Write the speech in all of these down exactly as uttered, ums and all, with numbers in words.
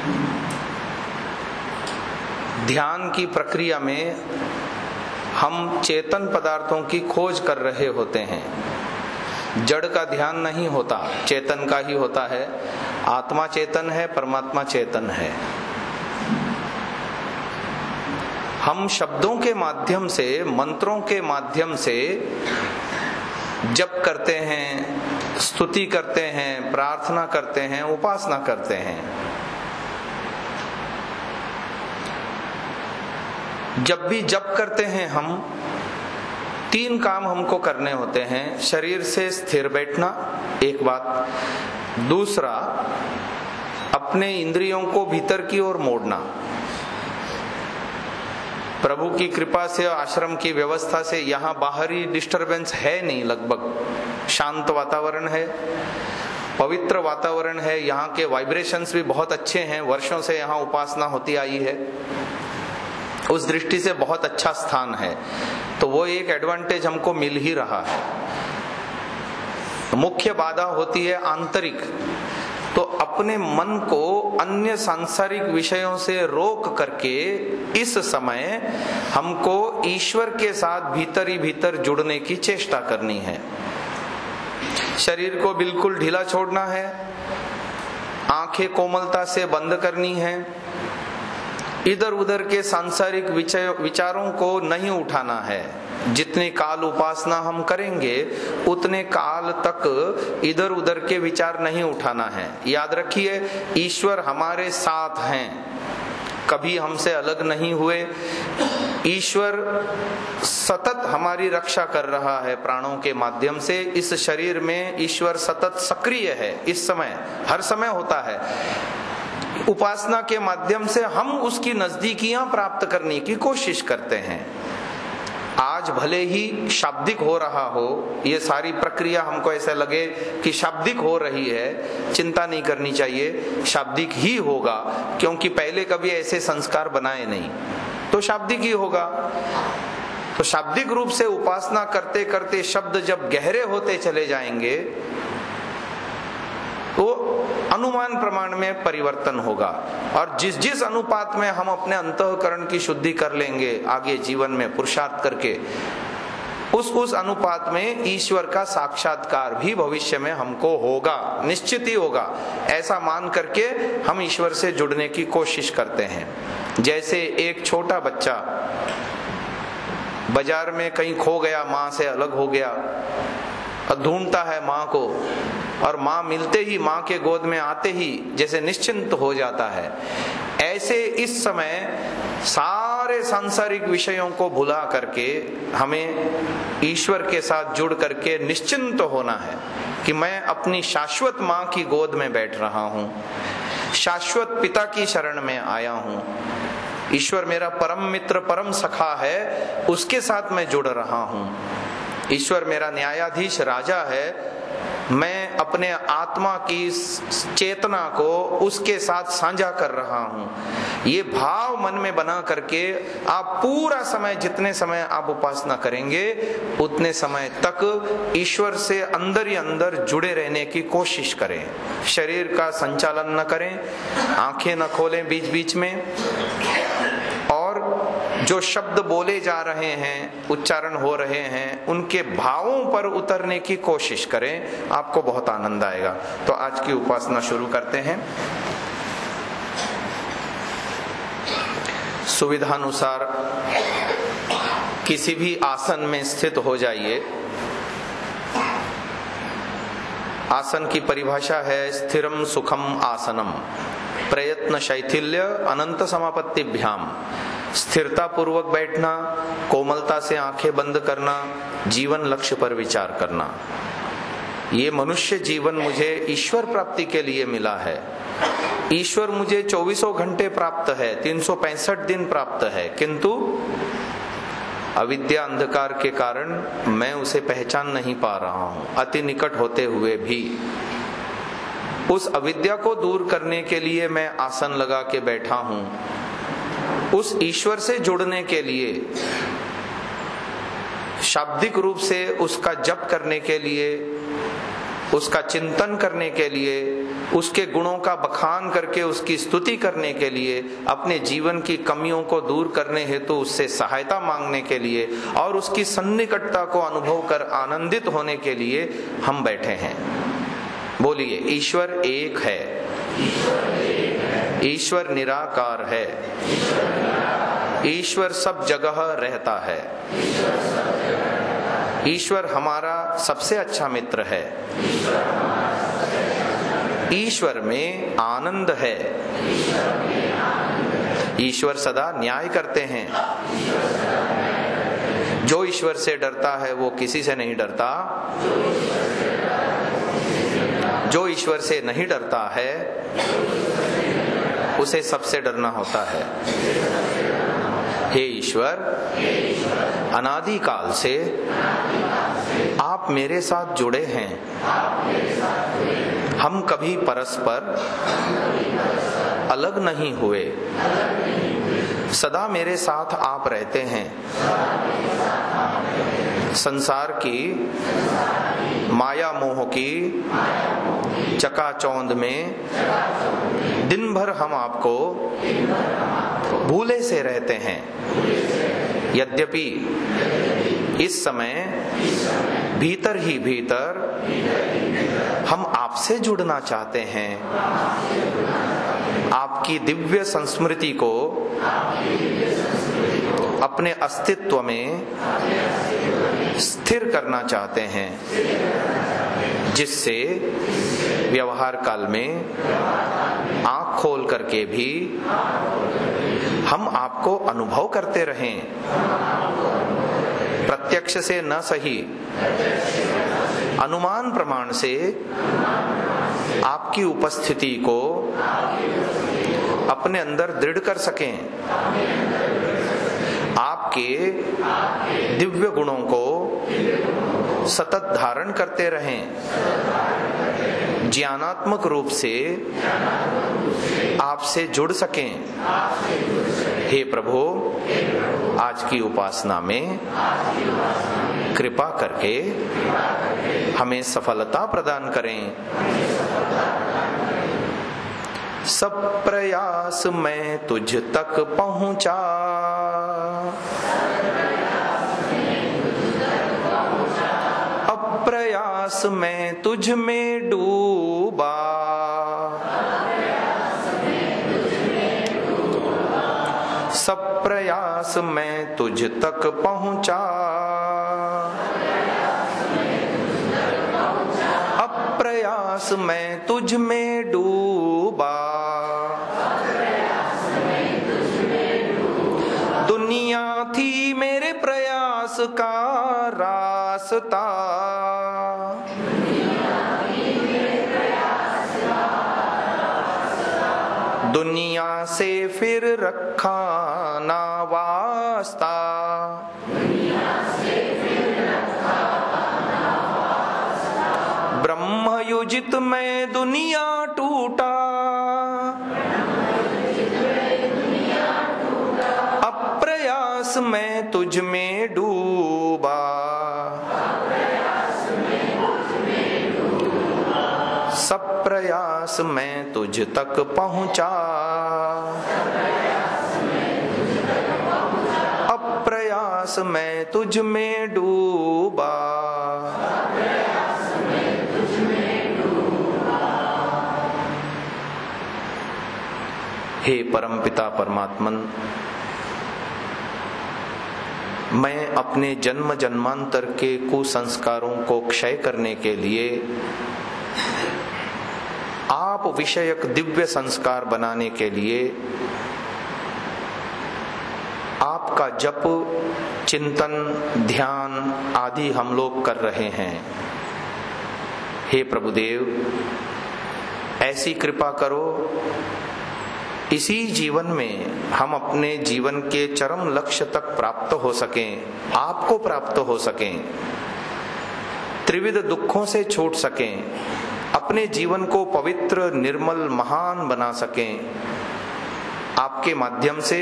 ध्यान की प्रक्रिया में हम चेतन पदार्थों की खोज कर रहे होते हैं। जड़ का ध्यान नहीं होता, चेतन का ही होता है। आत्मा चेतन है, परमात्मा चेतन है। हम शब्दों के माध्यम से, मंत्रों के माध्यम से जप करते हैं, स्तुति करते हैं, प्रार्थना करते हैं, उपासना करते हैं। जब भी जप करते हैं हम, तीन काम हमको करने होते हैं। शरीर से स्थिर बैठना, एक बात। दूसरा, अपने इंद्रियों को भीतर की ओर मोड़ना। प्रभु की कृपा से, आश्रम की व्यवस्था से यहाँ बाहरी डिस्टरबेंस है नहीं, लगभग शांत वातावरण है, पवित्र वातावरण है। यहाँ के वाइब्रेशंस भी बहुत अच्छे हैं, वर्षों से यहाँ उपासना होती आई है, उस दृष्टि से बहुत अच्छा स्थान है। तो वो एक एडवांटेज हमको मिल ही रहा है। मुख्य बाधा होती है आंतरिक। तो अपने मन को अन्य सांसारिक विषयों से रोक करके इस समय हमको ईश्वर के साथ भीतर ही भीतर जुड़ने की चेष्टा करनी है। शरीर को बिल्कुल ढीला छोड़ना है, आंखें कोमलता से बंद करनी है, इधर उधर के सांसारिक विचारों को नहीं उठाना है। जितने काल उपासना हम करेंगे उतने काल तक इधर उधर के विचार नहीं उठाना है। याद रखिए, ईश्वर हमारे साथ हैं, कभी हमसे अलग नहीं हुए। ईश्वर सतत हमारी रक्षा कर रहा है प्राणों के माध्यम से। इस शरीर में ईश्वर सतत सक्रिय है, इस समय हर समय होता है। उपासना के माध्यम से हम उसकी नजदीकियां प्राप्त करने की कोशिश करते हैं। आज भले ही शाब्दिक हो रहा हो, ये सारी प्रक्रिया हमको ऐसा लगे कि शाब्दिक हो रही है, चिंता नहीं करनी चाहिए, शाब्दिक ही होगा, क्योंकि पहले कभी ऐसे संस्कार बनाए नहीं, तो शाब्दिक ही होगा। तो शाब्दिक रूप से उपासना करते करते शब्द जब गहरे होते चले जाएंगे तो अनुमान प्रमाण में परिवर्तन होगा। और जिस जिस अनुपात में हम अपने अंतःकरण की शुद्धि कर लेंगे आगे जीवन में पुरुषार्थ करके, उस उस अनुपात में ईश्वर का साक्षात्कार भी भविष्य में हमको होगा, निश्चित ही होगा। ऐसा मान करके हम ईश्वर से जुड़ने की कोशिश करते हैं। जैसे एक छोटा बच्चा बाजार में कहीं खो गया, माँ से अलग हो गया और ढूंढता है माँ को, और माँ मिलते ही, माँ के गोद में आते ही जैसे निश्चिंत हो जाता है, ऐसे इस समय सारे सांसारिक विषयों को भुला करके हमें ईश्वर के साथ जुड़ करके निश्चिंत होना है कि मैं अपनी शाश्वत माँ की गोद में बैठ रहा हूँ, शाश्वत पिता की शरण में आया हूँ। ईश्वर मेरा परम मित्र, परम सखा है, उसके साथ मैं जुड़ रहा हूँ। ईश्वर मेरा न्यायाधीश राजा है, मैं अपने आत्मा की चेतना को उसके साथ साझा कर रहा हूं। ये भाव मन में बना करके आप पूरा समय, जितने समय आप उपासना करेंगे उतने समय तक ईश्वर से अंदर ही अंदर जुड़े रहने की कोशिश करें। शरीर का संचालन न करें, आंखें न खोलें बीच बीच में, और जो शब्द बोले जा रहे हैं, उच्चारण हो रहे हैं, उनके भावों पर उतरने की कोशिश करें, आपको बहुत आनंद आएगा। तो आज की उपासना शुरू करते हैं। सुविधानुसार किसी भी आसन में स्थित हो जाइए। आसन की परिभाषा है स्थिरम सुखम आसनम, प्रयत्न शैथिल्य अनंत समापत्तिभ्याम। स्थिरता पूर्वक बैठना, कोमलता से आंखें बंद करना, जीवन लक्ष्य पर विचार करना। ये मनुष्य जीवन मुझे ईश्वर प्राप्ति के लिए मिला है। ईश्वर मुझे चौबीसों घंटे प्राप्त है, तीन सौ पैंसठ दिन प्राप्त है, किंतु अविद्या अंधकार के कारण मैं उसे पहचान नहीं पा रहा हूं, अति निकट होते हुए भी। उस अविद्या को दूर करने के लिए मैं आसन लगा के बैठा हूं। उस ईश्वर से जुड़ने के लिए, शाब्दिक रूप से उसका जप करने के लिए, उसका चिंतन करने के लिए उसके गुणों का बखान करके उसकी स्तुति करने के लिए, अपने जीवन की कमियों को दूर करने हेतु उससे सहायता मांगने के लिए और उसकी सन्निकटता को अनुभव कर आनंदित होने के लिए हम बैठे हैं। बोलिए, ईश्वर एक है, ईश्वर निराकार है, ईश्वर सब जगह रहता है, ईश्वर हमारा सबसे अच्छा मित्र है, ईश्वर में आनंद है, ईश्वर सदा न्याय करते हैं। जो ईश्वर से डरता है वो किसी से नहीं डरता, जो ईश्वर से नहीं डरता है उसे सबसे डरना होता है। हे ईश्वर, अनादि काल से आप मेरे साथ जुड़े हैं, हम कभी परस्पर अलग नहीं हुए, सदा मेरे साथ आप रहते हैं। संसार की माया मोह की चकाचौंध में दिन भर हम आपको भूले से रहते हैं। यद्यपि इस समय भीतर ही भीतर हम आपसे जुड़ना चाहते हैं, आपकी दिव्य संस्मृति को अपने अस्तित्व में स्थिर करना चाहते हैं, जिससे व्यवहार काल में आंख खोल करके भी हम आपको अनुभव करते रहें। प्रत्यक्ष से न सही, अनुमान प्रमाण से आपकी उपस्थिति को अपने अंदर दृढ़ कर सकें, आपके दिव्य गुणों को सतत धारण करते रहें, ज्ञानात्मक रूप से आपसे जुड़ सकें। हे प्रभु, आज की उपासना में कृपा करके हमें सफलता प्रदान करें। सब प्रयास मैं तुझ तक पहुंचा, अप्रयास मैं तुझ में डूबा, सब प्रयास मैं तुझ तक पहुंचा, अप्रयास मैं तुझ में डूबा। दुनिया थी मेरे प्रयास का रास्ता, दुनिया से फिर रखा ना वास्ता, ब्रह्म युजित में दुनिया टूटा, अप्रयास में तुझ में डूबा, सब प्रयास मैं तुझ तक पहुंचा, अप्रयास मैं तुझ में डूबा। हे परमपिता परमात्मन, मैं अपने जन्म जन्मांतर के कुसंस्कारों को क्षय करने के लिए आप विषयक दिव्य संस्कार बनाने के लिए आपका जप, चिंतन, ध्यान आदि हम लोग कर रहे हैं। हे प्रभुदेव, ऐसी कृपा करो, इसी जीवन में हम अपने जीवन के चरम लक्ष्य तक प्राप्त हो सकें, आपको प्राप्त हो सकें, त्रिविध दुखों से छूट सकें, अपने जीवन को पवित्र, निर्मल, महान बना सकें, आपके माध्यम से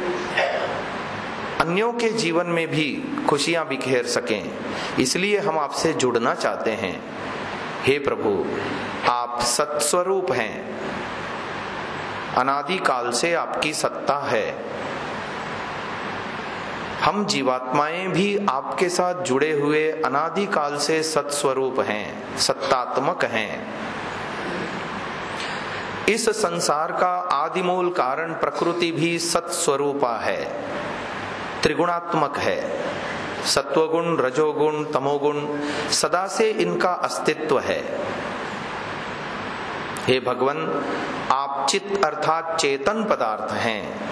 अन्यों के जीवन में भी खुशियां बिखेर सकें। इसलिए हम आपसे जुड़ना चाहते हैं। हे प्रभु, आप आप सत्स्वरूप हैं, अनादिकाल से आपकी सत्ता है। हम जीवात्माएं भी आपके साथ जुड़े हुए अनादिकाल से सत्स्वरूप हैं, सत्तात्मक हैं। इस संसार का आदिमूल कारण प्रकृति भी सत्स्वरूपा है, त्रिगुणात्मक है। सत्वगुण, रजोगुण, तमोगुण सदा से इनका अस्तित्व है। हे भगवन, आप चित्त अर्थात चेतन पदार्थ हैं,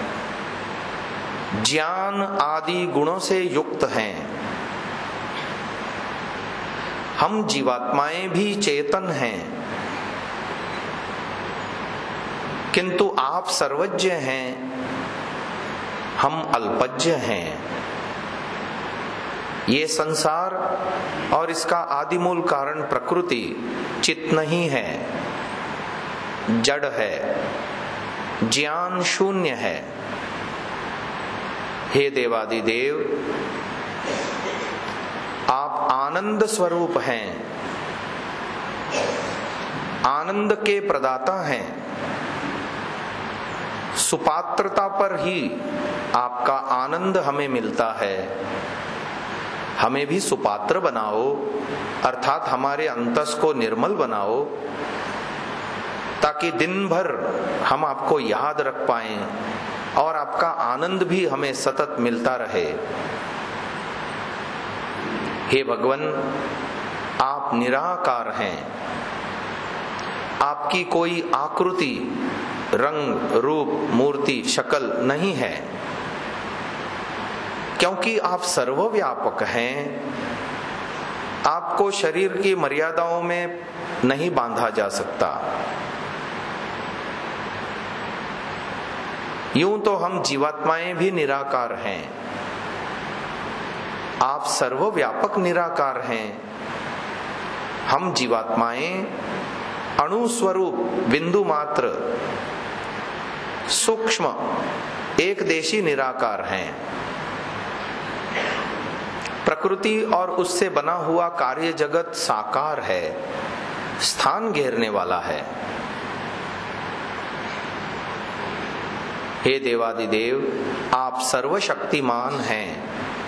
ज्ञान आदि गुणों से युक्त हैं। हम जीवात्माएं भी चेतन हैं, किंतु आप सर्वज्ञ हैं, हम अल्पज्ञ हैं। ये संसार और इसका आदिमूल कारण प्रकृति चित्त नहीं है, जड़ है, ज्ञान शून्य है। हे देवादिदेव, आप आनंद स्वरूप हैं, आनंद के प्रदाता हैं। सुपात्रता पर ही आपका आनंद हमें मिलता है। हमें भी सुपात्र बनाओ, अर्थात हमारे अंतस को निर्मल बनाओ, ताकि दिन भर हम आपको याद रख पाएं और आपका आनंद भी हमें सतत मिलता रहे। हे भगवन, आप निराकार हैं। आपकी कोई आकृति, रंग, रूप, मूर्ति, शक्ल नहीं है, क्योंकि आप सर्वव्यापक हैं। आपको शरीर की मर्यादाओं में नहीं बांधा जा सकता। यूं तो हम जीवात्माएं भी निराकार हैं, आप सर्वव्यापक निराकार हैं। हम जीवात्माएं अणुस्वरूप, बिंदु मात्र, सूक्ष्म, एक देशी निराकार हैं। प्रकृति और उससे बना हुआ कार्य जगत साकार है, स्थान घेरने वाला है। हे देवादिदेव, आप सर्वशक्तिमान हैं।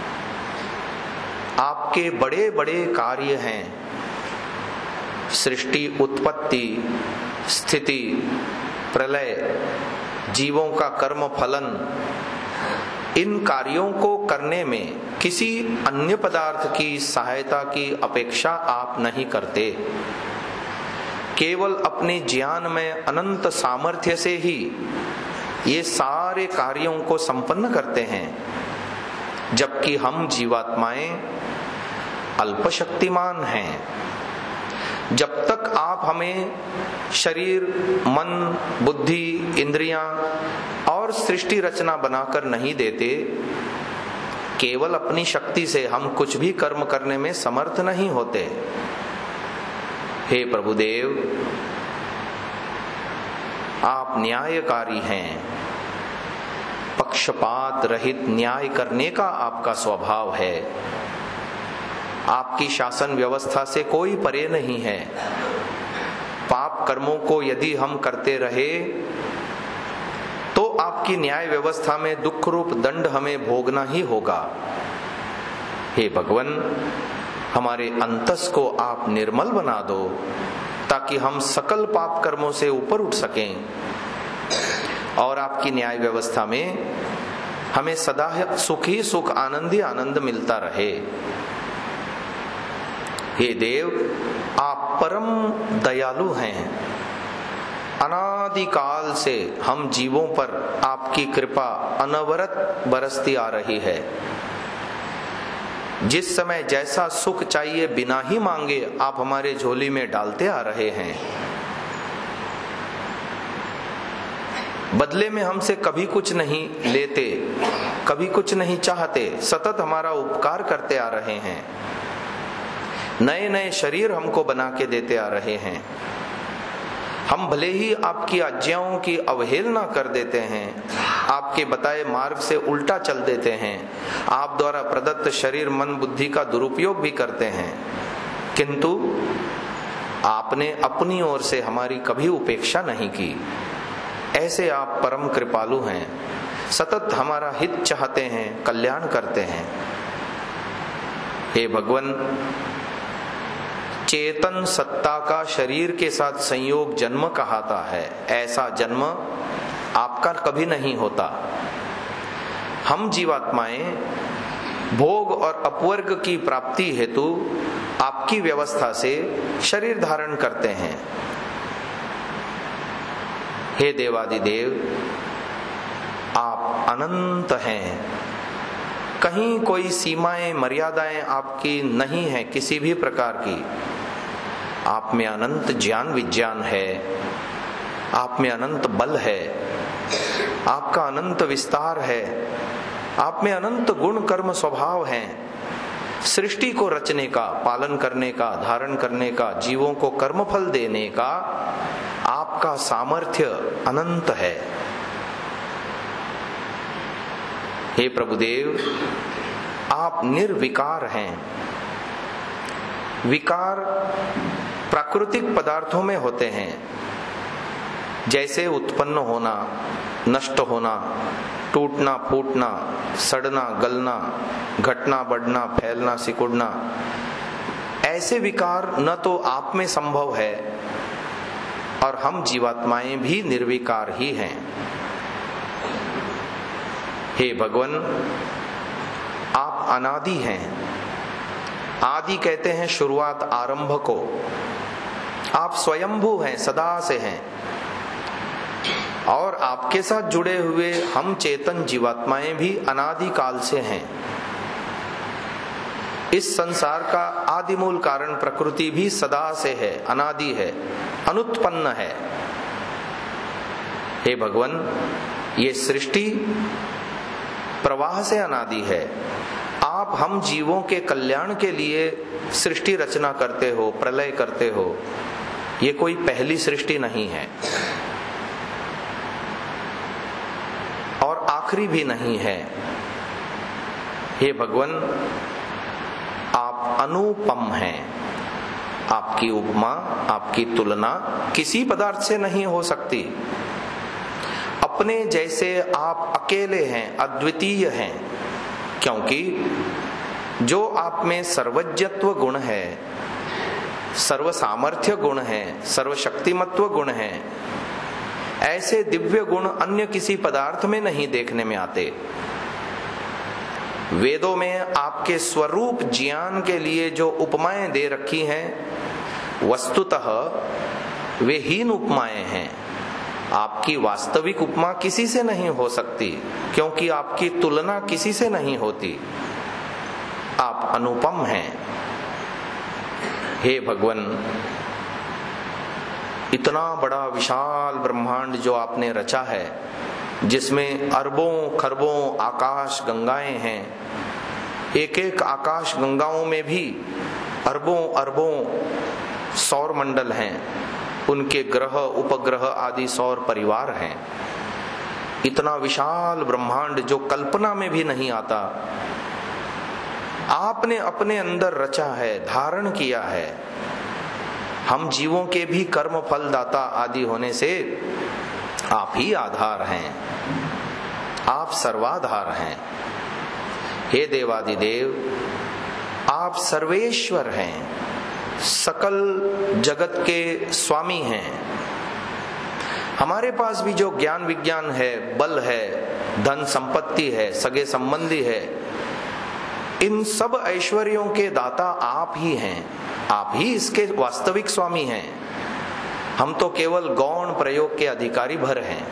आपके बड़े बड़े कार्य हैं, सृष्टि, उत्पत्ति, स्थिति, प्रलय, जीवों का कर्म फलन। इन कार्यों को करने में किसी अन्य पदार्थ की सहायता की अपेक्षा आप नहीं करते। केवल अपने ज्ञान में अनंत सामर्थ्य से ही ये सारे कार्यों को संपन्न करते हैं, जबकि हम जीवात्माएं अल्पशक्तिमान हैं। जब तक आप हमें शरीर, मन, बुद्धि, इंद्रियां और सृष्टि रचना बनाकर नहीं देते, केवल अपनी शक्ति से हम कुछ भी कर्म करने में समर्थ नहीं होते। हे प्रभुदेव, आप न्यायकारी हैं। पक्षपात रहित न्याय करने का आपका स्वभाव है। आपकी शासन व्यवस्था से कोई परे नहीं है। पाप कर्मों को यदि हम करते रहे तो आपकी न्याय व्यवस्था में दुख रूप दंड हमें भोगना ही होगा। हे भगवन, हमारे अंतस को आप निर्मल बना दो, ताकि हम सकल पाप कर्मों से ऊपर उठ सकें और आपकी न्याय व्यवस्था में हमें सदा सुख ही सुख, आनंद ही आनंद मिलता रहे। हे देव, आप परम दयालु हैं। अनादिकाल से हम जीवों पर आपकी कृपा अनवरत बरसती आ रही है। जिस समय जैसा सुख चाहिए बिना ही मांगे आप हमारे झोली में डालते आ रहे हैं। बदले में हमसे कभी कुछ नहीं लेते, कभी कुछ नहीं चाहते, सतत हमारा उपकार करते आ रहे हैं। नए नए शरीर हमको बना के देते आ रहे हैं। हम भले ही आपकी आज्ञाओं की अवहेलना कर देते हैं, आपके बताए मार्ग से उल्टा चल देते हैं, आप द्वारा प्रदत्त शरीर, मन, बुद्धि का दुरुपयोग भी करते हैं, किंतु आपने अपनी ओर से हमारी कभी उपेक्षा नहीं की। ऐसे आप परम कृपालु हैं, सतत हमारा हित चाहते हैं, कल्याण करते हैं। हे भगवान, चेतन सत्ता का शरीर के साथ संयोग जन्म कहलाता है, ऐसा जन्म आपका कभी नहीं होता। हम जीवात्माएं भोग और अपवर्ग की प्राप्ति हेतु आपकी व्यवस्था से शरीर धारण करते हैं। हे देवादिदेव, आप अनंत हैं, कहीं कोई सीमाएं मर्यादाएं आपकी नहीं है किसी भी प्रकार की। आप में अनंत ज्ञान विज्ञान है, आप में अनंत बल है, आपका अनंत विस्तार है, आप में अनंत गुण कर्म स्वभाव हैं। सृष्टि को रचने का, पालन करने का, धारण करने का, जीवों को कर्मफल देने का आपका सामर्थ्य अनंत है। हे प्रभुदेव, आप निर्विकार हैं। विकार प्राकृतिक पदार्थों में होते हैं, जैसे उत्पन्न होना, नष्ट होना, टूटना फूटना, सड़ना गलना, घटना बढ़ना, फैलना सिकुड़ना। ऐसे विकार न तो आप में संभव है और हम जीवात्माएं भी निर्विकार ही हैं। हे भगवान, आप अनादि हैं। आदि कहते हैं शुरुआत, आरंभ को। आप स्वयंभू हैं, सदा से हैं, और आपके साथ जुड़े हुए हम चेतन जीवात्माएं भी अनादि काल से हैं। इस संसार का आदिमूल कारण प्रकृति भी सदा से है, अनादि है, अनुत्पन्न है। हे भगवान, ये सृष्टि प्रवाह से अनादि है। आप हम जीवों के कल्याण के लिए सृष्टि रचना करते हो, प्रलय करते हो। ये कोई पहली सृष्टि नहीं है और आखिरी भी नहीं है। हे भगवान, आप अनुपम हैं। आपकी उपमा, आपकी तुलना किसी पदार्थ से नहीं हो सकती। अपने जैसे आप अकेले हैं, अद्वितीय हैं, क्योंकि जो आप में सर्वज्ञत्व गुण है, सर्व सामर्थ्य गुण है, सर्वशक्तिमत्व गुण है, ऐसे दिव्य गुण अन्य किसी पदार्थ में नहीं देखने में आते। वेदों में आपके स्वरूप ज्ञान के लिए जो उपमाएं दे रखी हैं, वस्तुतः वे हीन उपमाएं हैं। आपकी वास्तविक उपमा किसी से नहीं हो सकती, क्योंकि आपकी तुलना किसी से नहीं होती। आप अनुपम हैं। हे भगवान, इतना बड़ा विशाल ब्रह्मांड जो आपने रचा है, जिसमें अरबों खरबों आकाश गंगाएं हैं, एक एक आकाश गंगाओं में भी अरबों अरबों सौर मंडल हैं, उनके ग्रह उपग्रह आदि सौर परिवार हैं। इतना विशाल ब्रह्मांड जो कल्पना में भी नहीं आता, आपने अपने अंदर रचा है, धारण किया है। हम जीवों के भी कर्म फलदाता आदि होने से आप ही आधार हैं, आप सर्वाधार हैं। हे देवादिदेव, आप सर्वेश्वर हैं, सकल जगत के स्वामी हैं। हमारे पास भी जो ज्ञान विज्ञान है, बल है, धन संपत्ति है, सगे संबंधी है, इन सब ऐश्वर्यों के दाता आप ही हैं। आप ही इसके वास्तविक स्वामी हैं। हम तो केवल गौण प्रयोग के अधिकारी भर हैं।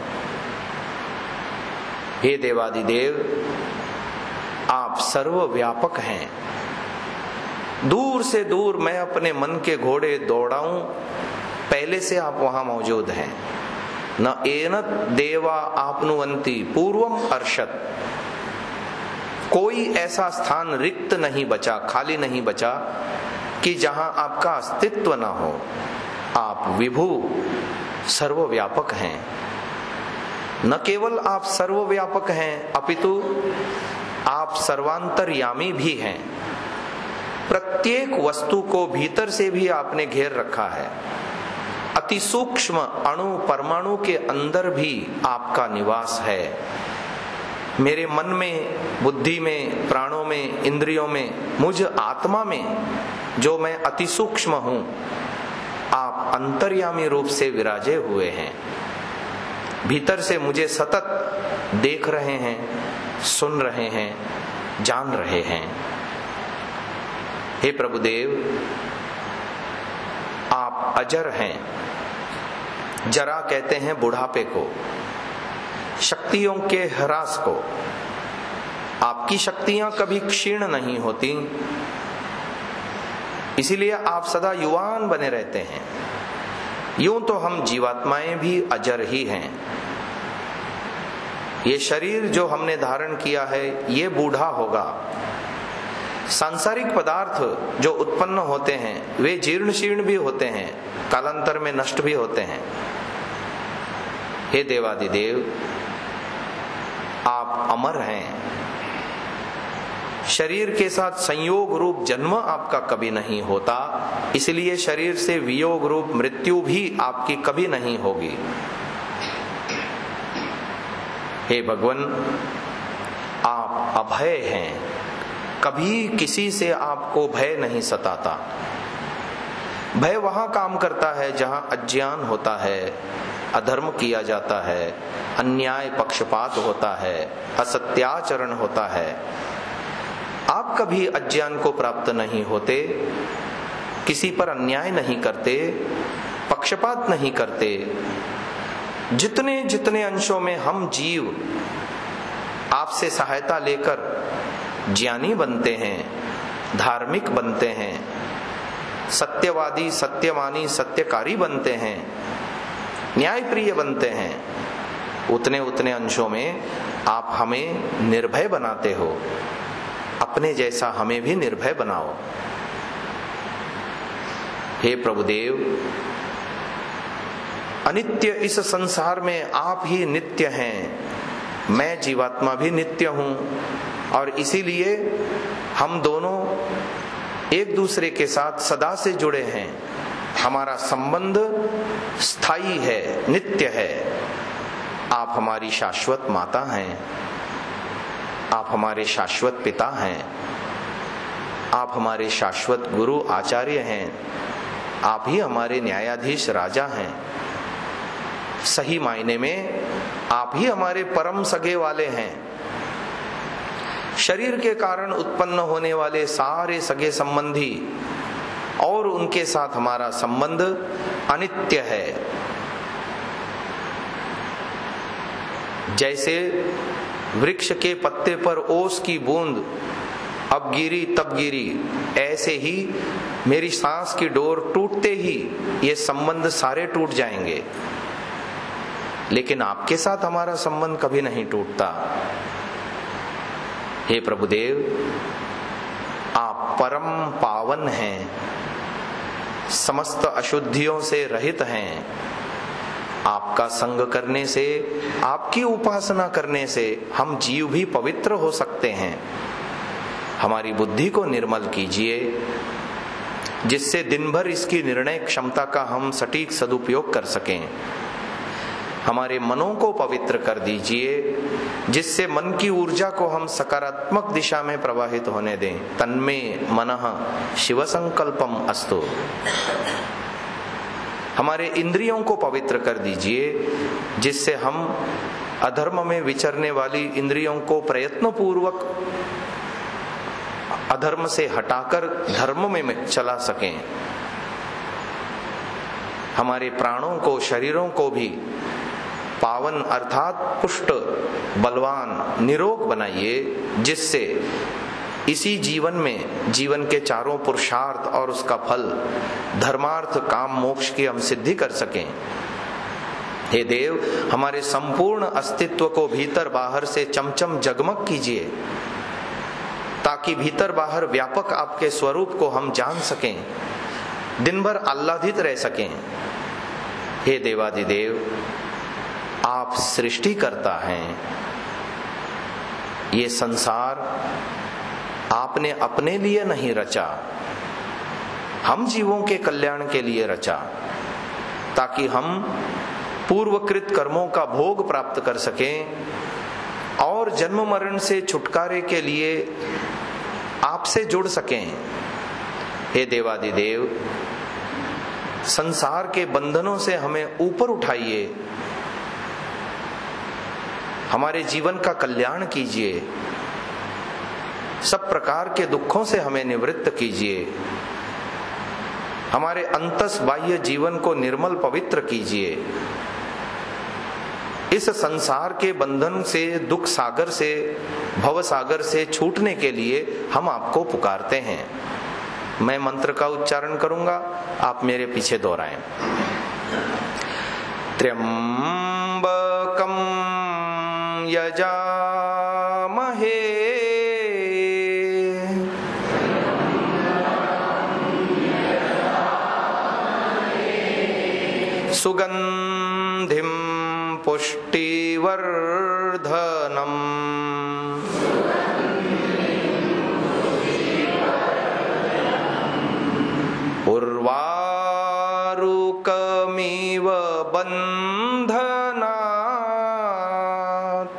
हे देवादिदेव, आप सर्वव्यापक हैं। दूर से दूर मैं अपने मन के घोड़े दौड़ाऊं, पहले से आप वहां मौजूद हैं। न एनत देवा आपनुवंती पूर्वम अर्षत। कोई ऐसा स्थान रिक्त नहीं बचा, खाली नहीं बचा कि जहां आपका अस्तित्व न हो। आप विभु सर्वव्यापक हैं। न केवल आप सर्वव्यापक हैं, अपितु आप सर्वांतर्यामी भी हैं। प्रत्येक वस्तु को भीतर से भी आपने घेर रखा है। अति सूक्ष्म अणु परमाणु के अंदर भी आपका निवास है। मेरे मन में, बुद्धि में, प्राणों में, इंद्रियों में, मुझ आत्मा में जो मैं अति सूक्ष्म हूं, आप अंतर्यामी रूप से विराजे हुए हैं। भीतर से मुझे सतत देख रहे हैं, सुन रहे हैं, जान रहे हैं। हे प्रभुदेव, आप अजर हैं। जरा कहते हैं बुढ़ापे को, शक्तियों के ह्रास को। आपकी शक्तियां कभी क्षीण नहीं होती, इसीलिए आप सदा युवान बने रहते हैं। यूं तो हम जीवात्माएं भी अजर ही हैं। ये शरीर जो हमने धारण किया है ये बूढ़ा होगा। सांसारिक पदार्थ जो उत्पन्न होते हैं वे जीर्ण शीर्ण भी होते हैं, कालांतर में नष्ट भी होते हैं। हे देवादिदेव, आप अमर हैं। शरीर के साथ संयोग रूप जन्म आपका कभी नहीं होता, इसलिए शरीर से वियोग रूप मृत्यु भी आपकी कभी नहीं होगी। हे भगवान, आप अभय हैं। कभी किसी से आपको भय नहीं सताता। भय वहां काम करता है जहां अज्ञान होता है, अधर्म किया जाता है, अन्याय पक्षपात होता है, असत्याचरण होता है। आप कभी अज्ञान को प्राप्त नहीं होते, किसी पर अन्याय नहीं करते, पक्षपात नहीं करते। जितने जितने अंशों में हम जीव आपसे सहायता लेकर ज्ञानी बनते हैं, धार्मिक बनते हैं, सत्यवादी, सत्यमानी, सत्यकारी बनते हैं, न्यायप्रिय बनते हैं, उतने उतने अंशों में आप हमें निर्भय बनाते हो। अपने जैसा हमें भी निर्भय बनाओ। हे प्रभुदेव, अनित्य इस संसार में आप ही नित्य हैं। मैं जीवात्मा भी नित्य हूं और इसीलिए हम दोनों एक दूसरे के साथ सदा से जुड़े हैं। हमारा संबंध स्थायी है, नित्य है। आप हमारी शाश्वत माता हैं, आप हमारे शाश्वत पिता हैं, आप हमारे शाश्वत गुरु आचार्य हैं, आप ही हमारे न्यायाधीश राजा हैं। सही मायने में आप ही हमारे परम सगे वाले हैं। शरीर के कारण उत्पन्न होने वाले सारे सगे संबंधी और उनके साथ हमारा संबंध अनित्य है। जैसे वृक्ष के पत्ते पर ओस की बूंद अब गिरी तब गिरी, ऐसे ही मेरी सांस की डोर टूटते ही ये संबंध सारे टूट जाएंगे, लेकिन आपके साथ हमारा संबंध कभी नहीं टूटता। हे प्रभुदेव, आप परम पावन हैं, समस्त अशुद्धियों से रहित हैं। आपका संग करने से, आपकी उपासना करने से हम जीव भी पवित्र हो सकते हैं। हमारी बुद्धि को निर्मल कीजिए, जिससे दिन भर इसकी निर्णय क्षमता का हम सटीक सदुपयोग कर सकें। हमारे मनों को पवित्र कर दीजिए, जिससे मन की ऊर्जा को हम सकारात्मक दिशा में प्रवाहित होने दें। तन्मे मनः शिव संकल्पम अस्तु। हमारे इंद्रियों को पवित्र कर दीजिए, जिससे हम अधर्म में विचरने वाली इंद्रियों को प्रयत्न पूर्वक अधर्म से हटाकर धर्म में चला सकें। हमारे प्राणों को, शरीरों को भी पावन अर्थात पुष्ट, बलवान, निरोग बनाइए, जिससे इसी जीवन में जीवन के चारों पुरुषार्थ और उसका फल धर्मार्थ काम मोक्ष की हम सिद्धि कर सकें। हे देव, हमारे संपूर्ण अस्तित्व को भीतर बाहर से चमचम जगमग कीजिए, ताकि भीतर बाहर व्यापक आपके स्वरूप को हम जान सकें, दिन भर आह्लादित रह सकें। हे देवादिदेव, आप सृष्टि करता हैं। ये संसार आपने अपने लिए नहीं रचा, हम जीवों के कल्याण के लिए रचा, ताकि हम पूर्वकृत कर्मों का भोग प्राप्त कर सकें और जन्म मरण से छुटकारे के लिए आपसे जुड़ सकें। हे देवादिदेव, संसार के बंधनों से हमें ऊपर उठाइए, हमारे जीवन का कल्याण कीजिए, सब प्रकार के दुखों से हमें निवृत्त कीजिए, हमारे अंतस बाह्य जीवन को निर्मल पवित्र कीजिए। इस संसार के बंधन से, दुख सागर से, भव सागर से छूटने के लिए हम आपको पुकारते हैं। मैं मंत्र का उच्चारण करूंगा, आप मेरे पीछे दोहराएं। त्र्यंबकम यजामहे सुगंधिम पुष्टिवर्धनम उर्वारुकमिव बन्धनात्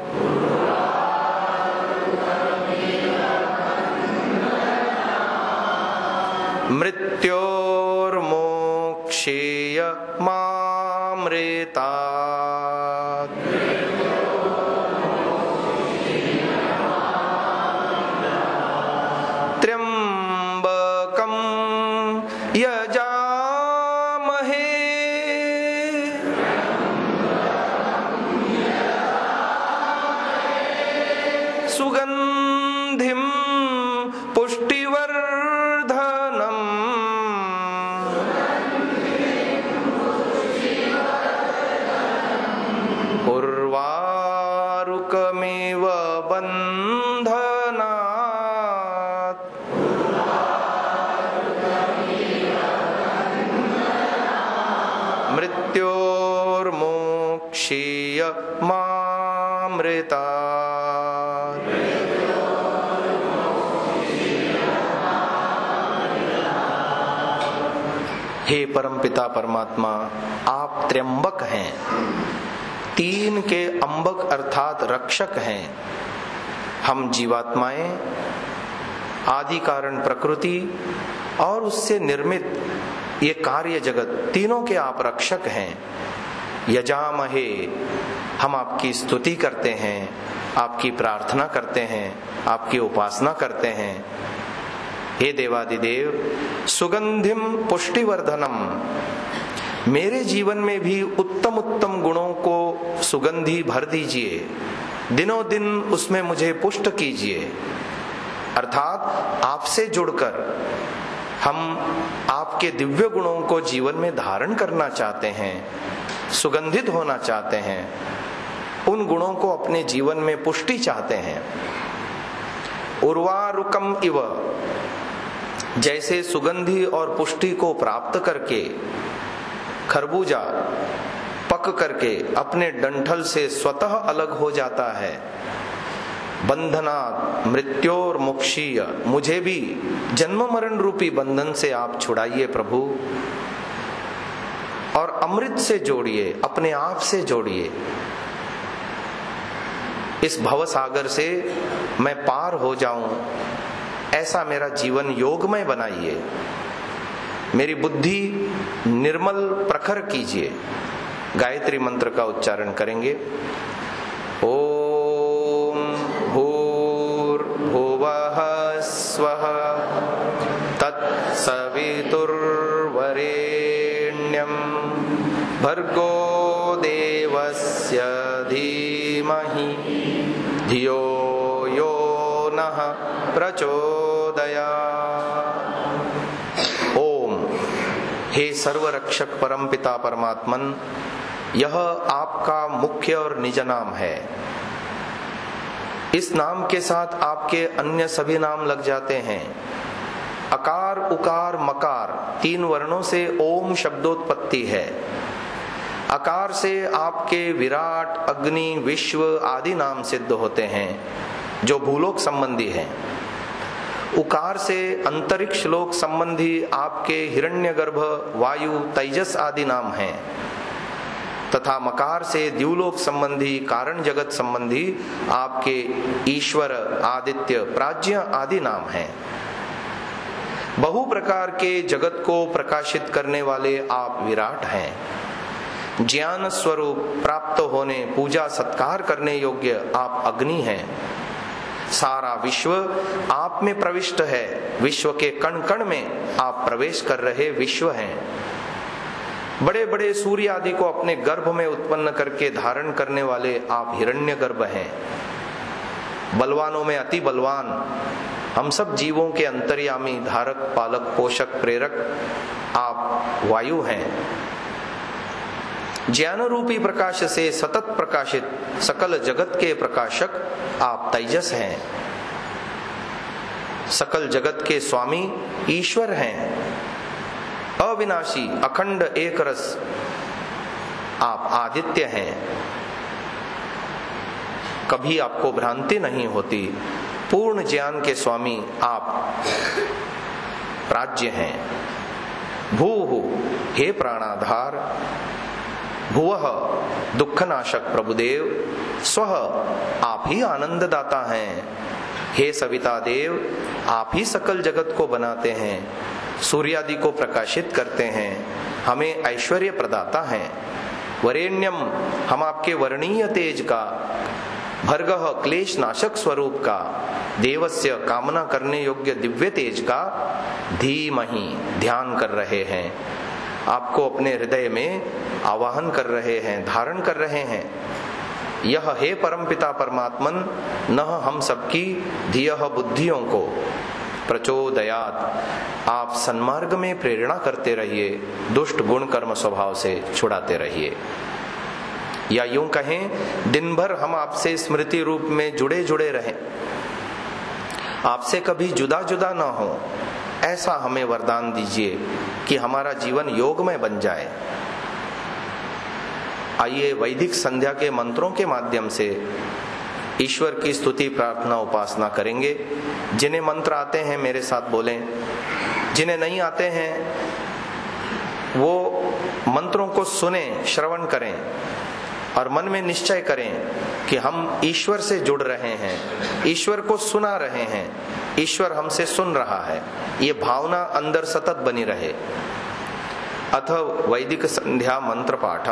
मृत्योर्मोक्षेय मामृतात्। त्र्यंबकं यजामहे सुगंधिं पुष्टिवर्धनम् उर्वारुकमिव बन्धनात् मृत्योर्मोक्षीय मामृतात्। हे परमपिता परमात्मा, आप त्र्यंबक हैं, तीन के अंबक अर्थात रक्षक हैं। हम जीवात्माएं, आदि कारण प्रकृति और उससे निर्मित ये कार्य जगत, तीनों के आप रक्षक हैं। यजामहे, हम आपकी स्तुति करते हैं, आपकी प्रार्थना करते हैं, आपकी उपासना करते हैं। हे देवादिदेव, सुगंधिम पुष्टिवर्धनम, मेरे जीवन में भी उत्तम उत्तम गुणों को सुगंधी भर दीजिए, दिनों दिन उसमें मुझे पुष्ट कीजिए। अर्थात आपसे जुड़कर हम आपके दिव्य गुणों को जीवन में धारण करना चाहते हैं, सुगंधित होना चाहते हैं, उन गुणों को अपने जीवन में पुष्टि चाहते हैं। उर्वारुकम इव, जैसे सुगंधि और पुष्टि को प्राप्त करके खरबूजा पक करके अपने डंठल से स्वतः अलग हो जाता है, बंधनात् मृत्योर मोक्षीय, मुझे भी जन्म मरण रूपी बंधन से आप छुड़ाइए प्रभु, और अमृत से जोड़िए, अपने आप से जोड़िए। इस भव सागर से मैं पार हो जाऊं, ऐसा मेरा जीवन योगमय बनाइए, मेरी बुद्धि निर्मल प्रखर कीजिए। गायत्री मंत्र का उच्चारण करेंगे। ओम भूर्भुवः स्वः तत्सवितुर्वरेण्यं भर्गो देवस्य धीमहि धियो यो नः प्रचोदयात्। ओम, हे सर्वरक्षक परमपिता परमात्मन, यह आपका मुख्य और निज नाम है। इस नाम के साथ आपके अन्य सभी नाम लग जाते हैं। अकार उकार मकार तीन वर्णों से ओम शब्दोत्पत्ति है। अकार से आपके विराट, अग्नि, विश्व आदि नाम सिद्ध होते हैं जो भूलोक संबंधी हैं। उकार से अंतरिक्ष लोक संबंधी आपके हिरण्यगर्भ, वायु, तेजस आदि नाम हैं, तथा मकार से द्युलोक संबंधी, कारण जगत संबंधी आपके ईश्वर, आदित्य, प्राज्ञ आदि नाम हैं। बहु प्रकार के जगत को प्रकाशित करने वाले आप विराट हैं। ज्ञान स्वरूप प्राप्त होने, पूजा सत्कार करने योग्य आप अग्नि हैं। सारा विश्व आप में प्रविष्ट है। विश्व के कण कण में आप प्रवेश कर रहे विश्व हैं। बड़े बड़े सूर्य आदि को अपने गर्भ में उत्पन्न करके धारण करने वाले आप हिरण्यगर्भ हैं। बलवानों में अति बलवान, हम सब जीवों के अंतर्यामी, धारक, पालक, पोषक, प्रेरक आप वायु हैं। ज्ञान रूपी प्रकाश से सतत प्रकाशित सकल जगत के प्रकाशक आप तेजस हैं। सकल जगत के स्वामी ईश्वर हैं। अविनाशी, अखंड, एक रस आप आदित्य हैं। कभी आपको भ्रांति नहीं होती। पूर्ण ज्ञान के स्वामी आप प्राज्ञ हैं। भूहु, हे प्राणाधार, भुवः दुखनाशक प्रभुदेव, स्वः आप ही आनंददाता हैं। हे सविता देव, आप ही सकल जगत को बनाते हैं, सूर्यादि को प्रकाशित करते हैं, हमें ऐश्वर्य प्रदाता हैं। वरेण्यम, हम आपके वर्णीय तेज का, भर्गः क्लेश नाशक स्वरूप का, देवस्य कामना करने योग्य दिव्य तेज का धीमहि ध्यान कर रहे हैं। आपको अपने हृदय में आवाहन कर रहे हैं, धारण कर रहे हैं। यह हे परमपिता परमात्मन, नह हम सबकी धियः बुद्धियों को प्रचोदयात, आप सन्मार्ग में प्रेरणा करते रहिए, दुष्ट गुण कर्म स्वभाव से छुड़ाते रहिए। या यूं कहें, दिन भर हम आपसे स्मृति रूप में जुड़े जुड़े रहें, आपसे कभी जुदा जुदा ना हो, ऐसा हमें वरदान दीजिए कि हमारा जीवन योगमय बन जाए। आइए वैदिक संध्या के मंत्रों के माध्यम से ईश्वर की स्तुति, प्रार्थना, उपासना करेंगे। जिन्हें मंत्र आते हैं मेरे साथ बोलें, जिन्हें नहीं आते हैं वो मंत्रों को सुने, श्रवण करें और मन में निश्चय करें कि हम ईश्वर से जुड़ रहे हैं, ईश्वर को सुना रहे हैं, ईश्वर हमसे सुन रहा है। ये भावना अंदर सतत बनी रहे। अथ वैदिक संध्या मंत्र पाठ।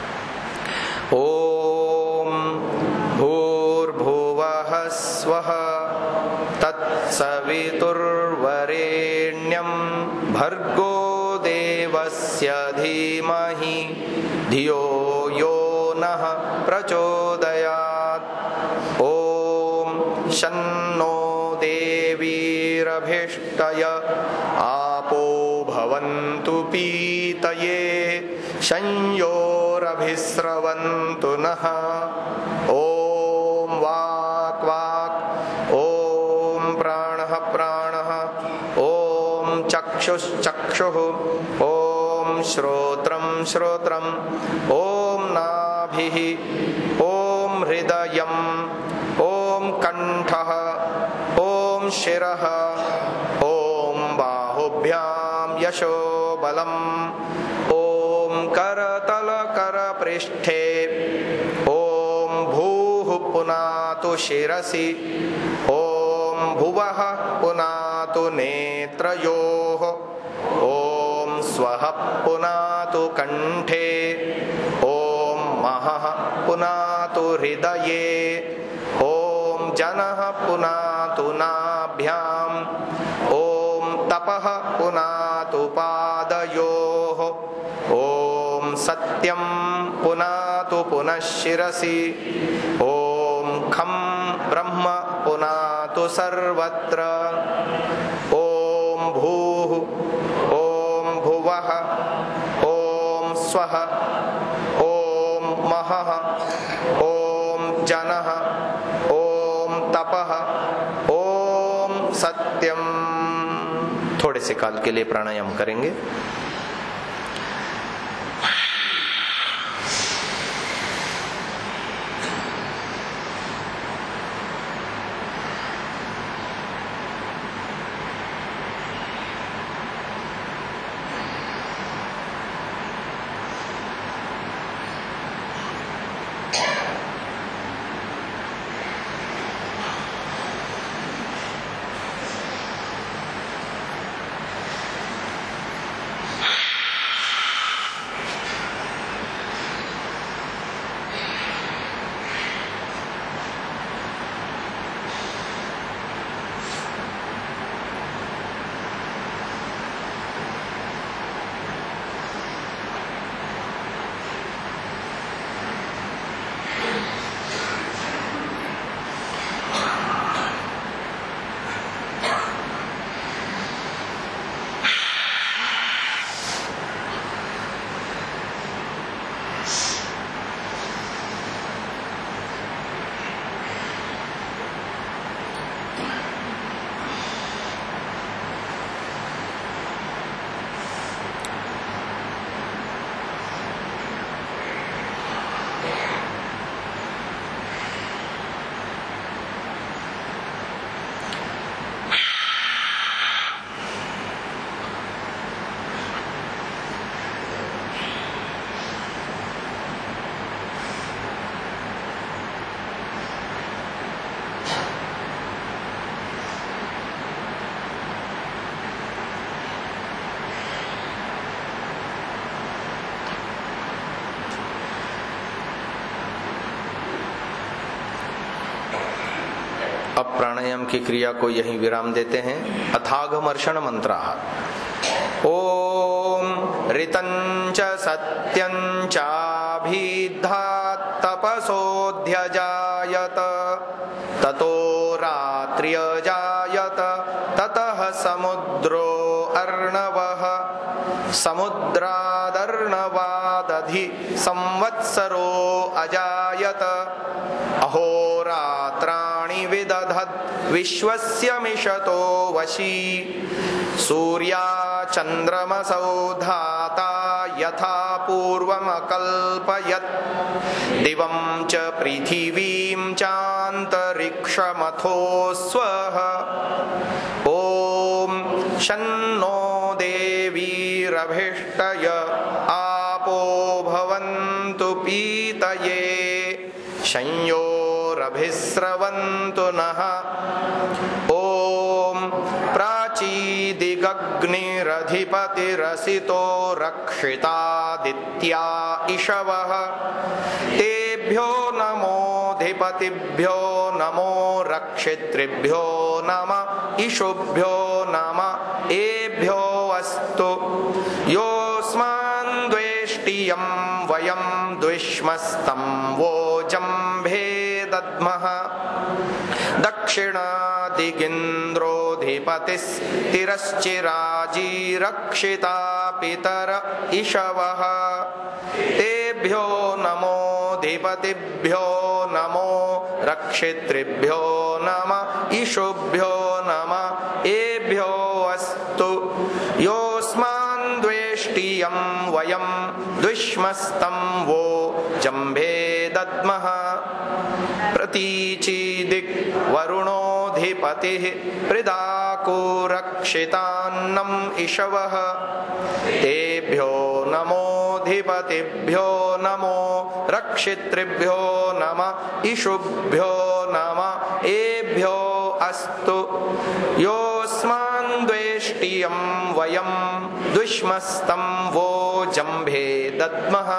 ओम भूर्भुवः स्वः तत्सवितुर्वरेण्यं भर्गो देवस्य धीमहि धियो यो नः प्रचोदयात्। ओम शन्नो देवीरभिष्टय आपो भवन्तु पीतये संयोरभिस्रवन्तु नः। ओम वाक् वाक्, ओम प्राणः प्राणः, ओम चक्षुश्चक्षुः, ओम श्रोत्रं श्रोत्रम्, ओम नाभिः, ओम हृदयम्, ओम कण्ठः, ओम शिरः, ओम बाहुभ्यां यशो बलम्, ओम करतल करपृष्ठे, ओम भूः पुनातु शिरसि, ओम भुवः पुनातु नेत्रयोः, ओम स्वः पुनातु कण्ठे, ओम महः पुनातु हृदये, ओम जनः पुनातु नाभ्याम्, ओम तपः पुनातु पादयोः, ओम सत्यं पुनातु पुनः शिरसि, ओम खं ब्रह्म पुनातु सर्वत्र, ओम भूः, ओम भुवः, ओम स्वः, ओम महः, ओम जनः, ओम तपः, ओम सत्यम। थोड़े से काल के लिए प्राणायाम करेंगे। अब प्राणायाम की क्रिया को यहीं विराम देते हैं। अथागमर्षण मंत्राः। ओम ऋतञ्च सत्यञ्च अभिद्धात् तपसोऽध्यजायत ततो रात्र्यजायत ततः समुद्रो अर्णवः समुद्रादर्णवादधि संवत्सरो अजायत अहोरात्राणि विदधत् विश्वस्य मिषतो वशी सूर्या चन्द्रमसौ धाता यथा पूर्वमकल्पयत् दिवं च पृथिवीं चान्तरिक्षमथो स्वः। ॐ शन्नो देवीरभिष्टय आपो भवन्तु पीतये संयोरभिस्रवन्तु नः। ॐ प्राचीदिगग्निरधिपतिरसितो रक्षितादित्या इषवः तेभ्यो नमोऽधिपतिभ्यो नमो रक्षितृभ्यो नमः इषुभ्यो नमः एभ्यो अस्तु। योऽस्मान् द्वेष्टियं वयं द्विष्मस्तं वो जम्भे दद्मः दक्षिणादिगिन्द्रोऽधिपतिस्तिरश्चिराजीरक्षिता पितर इषवः तेभ्यो नमोऽधिपतिभ्यो नमो रक्षितृभ्यो नमः इषुभ्यो नमः एभ्यो अस्तु। योऽस्मान् द्वेष्टियं वयं द्विष्मस्तं वो जम्भे दद्मः प्रतीचीदिक् वरुणोऽधिपतिः पृदाको रक्षितान्नम् इषवः तेभ्यो नमोऽधिपतिभ्यो नमो रक्षितृभ्यो नमः इषुभ्यो नमः एभ्यो अस्तु। योऽस्मान् द्वेष्टियं वयं द्विष्मस्तं वो जम्भे दद्मः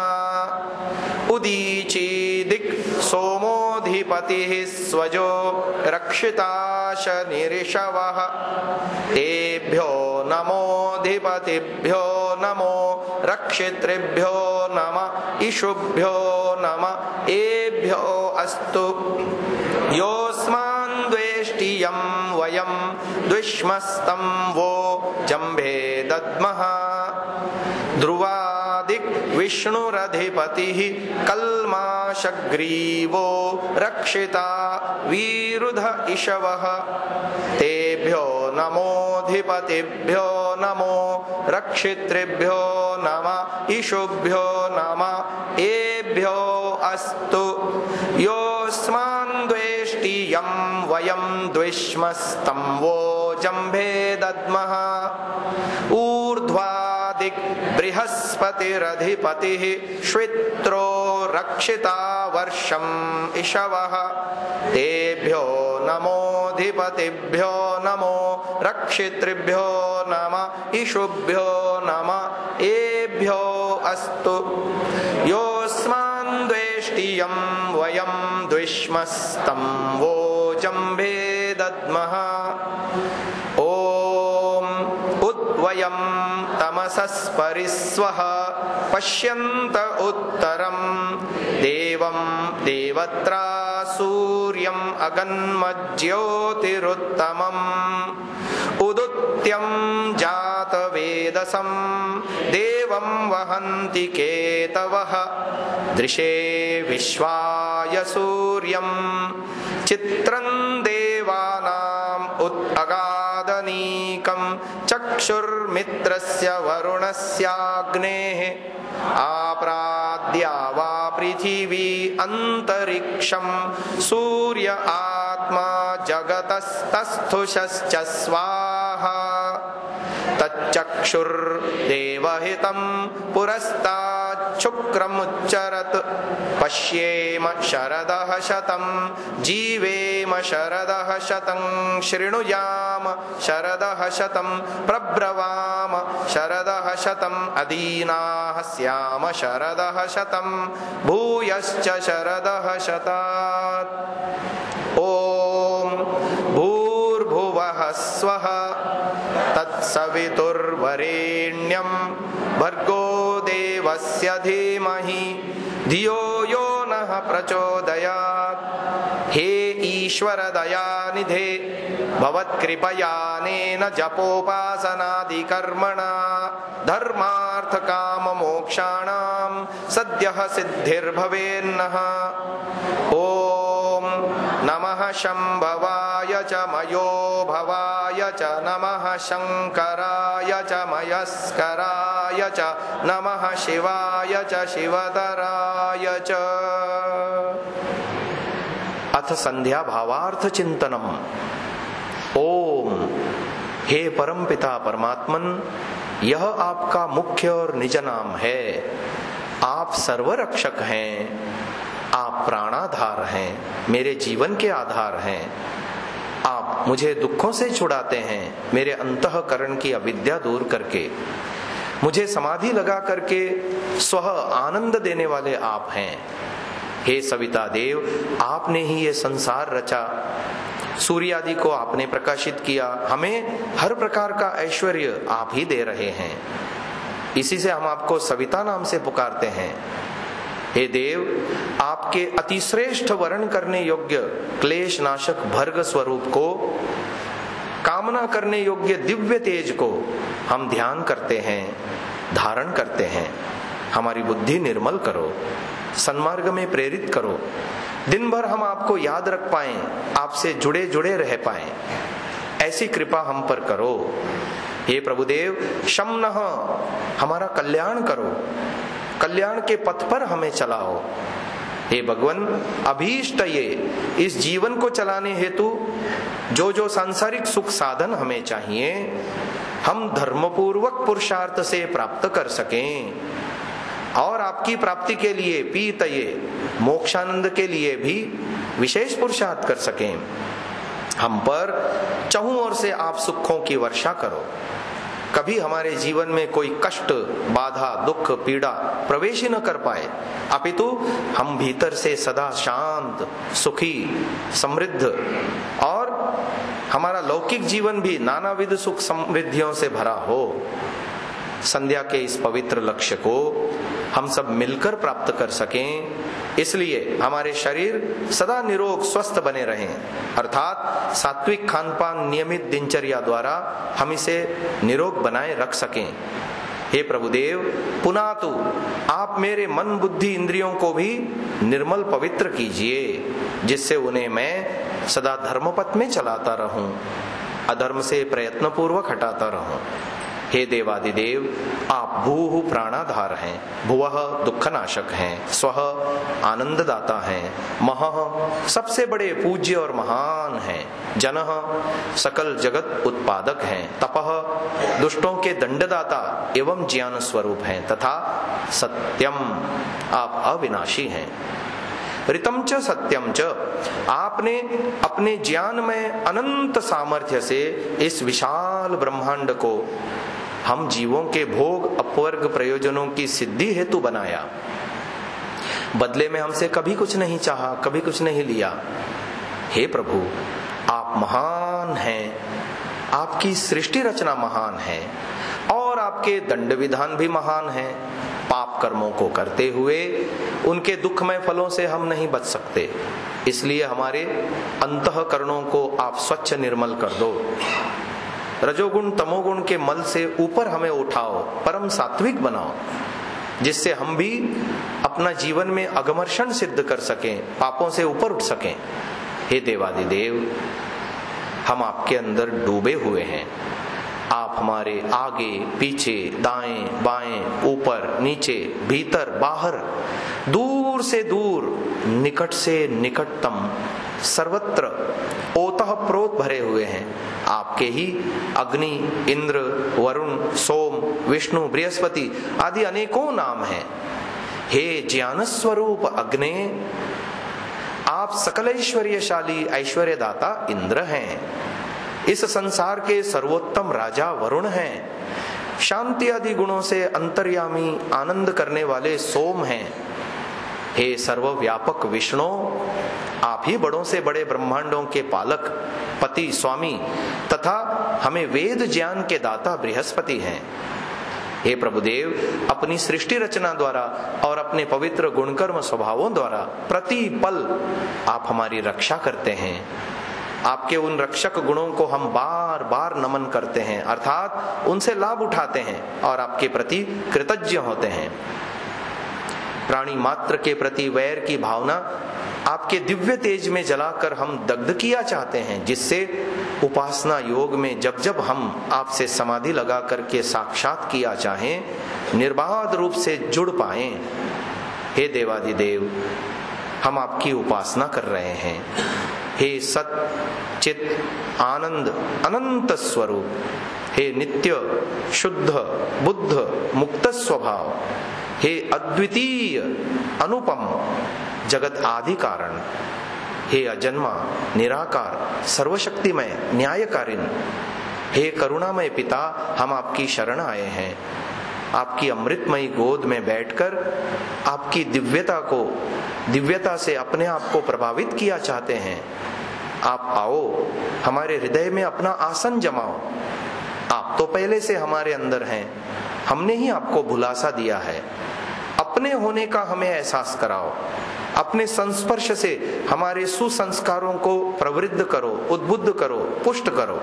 उदीचीदिक् सोमोऽधिपतिः स्वजो रक्षिताशनिरिषवः तेभ्यो नमोऽधिपतिभ्यो नमो रक्षितृभ्यो नमः इषुभ्यो नमः एभ्यो अस्तु। योऽस्मान् द्वेष्टियं वयं द्विष्मस्तं वो जम्भे दद्मः ध्रुवादिक् विष्णुरधिपतिः कल्माशग्रीवो रक्षिता वीरुध इषवः तेभ्यो नमोऽधिपतिभ्यो नमो रक्षितृभ्यो नमः इषुभ्यो नमः एभ्यो अस्तु। योऽस्मान् द्वेष्टियं वयं द्विष्मस्तं वो जम्भे दद्मः ऊर्ध्वादिक् बृहस्पतिरधिपतिः श्वित्रो रक्षिता वर्षम् इषवः तेभ्यो नमोऽधिपतिभ्यो नमो रक्षितृभ्यो नमः इषुभ्यो नमः एभ्यो अस्तु। योऽस्मान् द्वेष्टियं वयं द्विष्मस्तं वो जम्भे दद्मः ॐ उद्वयं तमसस्परिस्वः पश्यन्त उत्तरं देवं देवत्रा सूर्यम् अगन्मज्योतिरुत्तमम् उदुत्यं जातवेदसं देवं वहन्ति केतवः दृशे विश्वाय सूर्यं चित्रं देवानाम् उत् अगादनीकं चक्षुर्मित्रस्य वरुणस्याग्नेः आप्राद्या वा पृथिवी अन्तरिक्षं सूर्य आत्मा जगतस्तस्थुषश्च स्वाहा तच्चक्षुर्देवहितं पुरस्ताच्छुक्रमुच्चरत् पश्येम शरदः शतं जीवेम शरदः शतं शृणुयाम शरदः शतं प्रब्रवाम शरदः शतं अदीनाः स्याम शरदः शतं भूयश्च शरदः शतात्। ॐ स्वः तत्सवितुर्वरेण्यं भर्गो देवस्य धीमहि धियो यो नः प्रचोदयात्। हे ईश्वर दयानिधे भवत्कृपयानेन जपोपासनादि कर्मणा धर्मार्थ काम मोक्षाणां सद्यः सिद्धिर्भवेन्नः। ओम नमः शंभवाय च मयो भवाय च नमः शंकराय च मयस्कराय च नमः शिवाय च शिवतराय च। अथ संध्या भावार्थ चिंतनम। ओम, हे परमपिता परमात्मन, यह आपका मुख्य और निज नाम है। आप सर्वरक्षक हैं, आप प्राणाधार हैं, मेरे जीवन के आधार हैं। आप मुझे दुखों से छुड़ाते हैं, मेरे अंतःकरण की अविद्या दूर करके मुझे समाधि लगा करके स्वः आनंद देने वाले आप हैं। हे सविता देव, आपने ही ये संसार रचा, सूर्य आदि को आपने प्रकाशित किया, हमें हर प्रकार का ऐश्वर्य आप ही दे रहे हैं। इसी से हम आपको सविता नाम से पुकारते हैं। हे देव, आपके अतिश्रेष्ठ वर्ण करने योग्य क्लेश नाशक भर्ग स्वरूप को, कामना करने योग्य दिव्य तेज को हम ध्यान करते हैं, धारण करते हैं। हमारी बुद्धि निर्मल करो, सन्मार्ग में प्रेरित करो, दिन भर हम आपको याद रख पाएं, आपसे जुड़े जुड़े रह पाएं, ऐसी कृपा हम पर करो। हे प्रभुदेव, शमनः, हमारा कल्याण करो, कल्याण के पथ पर हमें चलाओ। हे भगवान, अभीष्ट ये इस जीवन को चलाने हेतु जो जो सांसारिक सुख साधन हमें चाहिए, हम धर्मपूर्वक पुरुषार्थ से प्राप्त कर सकें और आपकी प्राप्ति के लिए पीतये मोक्षानंद के लिए भी विशेष पुरुषार्थ कर सकें। हम पर चहुं ओर से आप सुखों की वर्षा करो। कभी हमारे जीवन में कोई कष्ट, बाधा, दुख, पीड़ा प्रवेश ही न कर पाए, अपितु हम भीतर से सदा शांत, सुखी, समृद्ध और हमारा लौकिक जीवन भी नानाविध सुख समृद्धियों से भरा हो। संध्या के इस पवित्र लक्ष्य को हम सब मिलकर प्राप्त कर सकें, इसलिए हमारे शरीर सदा निरोग स्वस्थ बने रहें, अर्थात सात्विक खानपान नियमित दिनचर्या द्वारा हम इसे निरोग बनाए रख सकें। हे प्रभुदेव, पुनः तो आप मेरे मन बुद्धि इंद्रियों को भी निर्मल पवित्र कीजिए, जिससे उन्हें मैं सदा धर्मपथ में चलाता रहूं, अधर्म से प्रयत्न पूर्वक हटाता रहूं। हे देवादिदेव, आप भूः प्राणाधार हैं, भुवः दुखनाशक हैं, स्वः आनंददाता हैं, महः सबसे बड़े पूज्य और महान हैं, जनः सकल जगत उत्पादक हैं, तपः दुष्टों के दंडदाता एवं ज्ञान स्वरूप हैं, तथा सत्यम आप अविनाशी हैं। ऋतम च सत्यम च, आपने अपने ज्ञान में अनंत सामर्थ्य से इस विशाल ब्रह्मांड को हम जीवों के भोग अपवर्ग प्रयोजनों की सिद्धि हेतु बनाया। बदले में हमसे कभी कुछ नहीं चाहा, कभी कुछ नहीं लिया। हे प्रभु, आप महान हैं, आपकी सृष्टि रचना महान है और आपके दंड विधान भी महान है। पाप कर्मों को करते हुए उनके दुखमय फलों से हम नहीं बच सकते, इसलिए हमारे अंतःकरणों को आप स्वच्छ निर्मल कर दो। रजोगुण तमोगुण के मल से ऊपर हमें उठाओ, परम सात्विक बनाओ, जिससे हम भी अपना जीवन में अगमर्षण सिद्ध कर सकें, पापों से ऊपर उठ सकें। हे देवादिदेव, हम आपके अंदर डूबे हुए हैं। आप हमारे आगे पीछे दाएं बाएं ऊपर नीचे भीतर बाहर दूर से दूर निकट से निकटतम सर्वत्र ओतप्रोत भरे हुए हैं। आपके ही अग्नि, इंद्र, वरुण, सोम, विष्णु, बृहस्पति आदि अनेकों नाम हैं। हे ज्ञान स्वरूप अग्ने, आप सकल ऐश्वर्यशाली ऐश्वर्यदाता इंद्र हैं। इस संसार के सर्वोत्तम राजा वरुण हैं। शांति आदि गुणों से अंतर्यामी आनंद करने वाले सोम हैं। हे सर्वव्यापक विष्णु, आप ही बड़ों से बड़े ब्रह्मांडों के पालक पति स्वामी तथा हमें वेद ज्ञान के दाता बृहस्पति हैं। हे प्रभुदेव, अपनी सृष्टि रचना द्वारा और अपने पवित्र गुणकर्म स्वभावों द्वारा प्रतिपल आप हमारी रक्षा करते हैं। आपके उन रक्षक गुणों को हम बार बार नमन करते हैं, अर्थात उनसे लाभ उठाते हैं और आपके प्रति कृतज्ञ होते हैं। प्राणी मात्र के प्रति वैर की भावना आपके दिव्य तेज में जलाकर हम दग्ध किया चाहते हैं, जिससे उपासना योग में जब जब हम आपसे समाधि लगा करके साक्षात किया चाहें निर्बाध रूप से जुड़ पाएं। हे देवादिदेव, हम आपकी उपासना कर रहे हैं। हे सत चित आनंद अनंत स्वरूप, हे नित्य शुद्ध बुद्ध मुक्त स्वभाव, हे अद्वितीय अनुपम जगत आदि कारण, हे अजन्मा निराकार सर्वशक्तिमय न्यायकारिण, हे करुणामय पिता, हम आपकी शरण आए हैं। आपकी अमृतमयी गोद में बैठकर आपकी दिव्यता को दिव्यता से अपने आप को प्रभावित किया चाहते हैं। आप आओ, हमारे हृदय में अपना आसन जमाओ। आप तो पहले से हमारे अंदर हैं, हमने ही आपको भुलासा दिया है। अपने होने का हमें एहसास कराओ। अपने संस्पर्श से हमारे सुसंस्कारों को प्रवृद्ध करो, उद्बुद्ध करो, पुष्ट करो।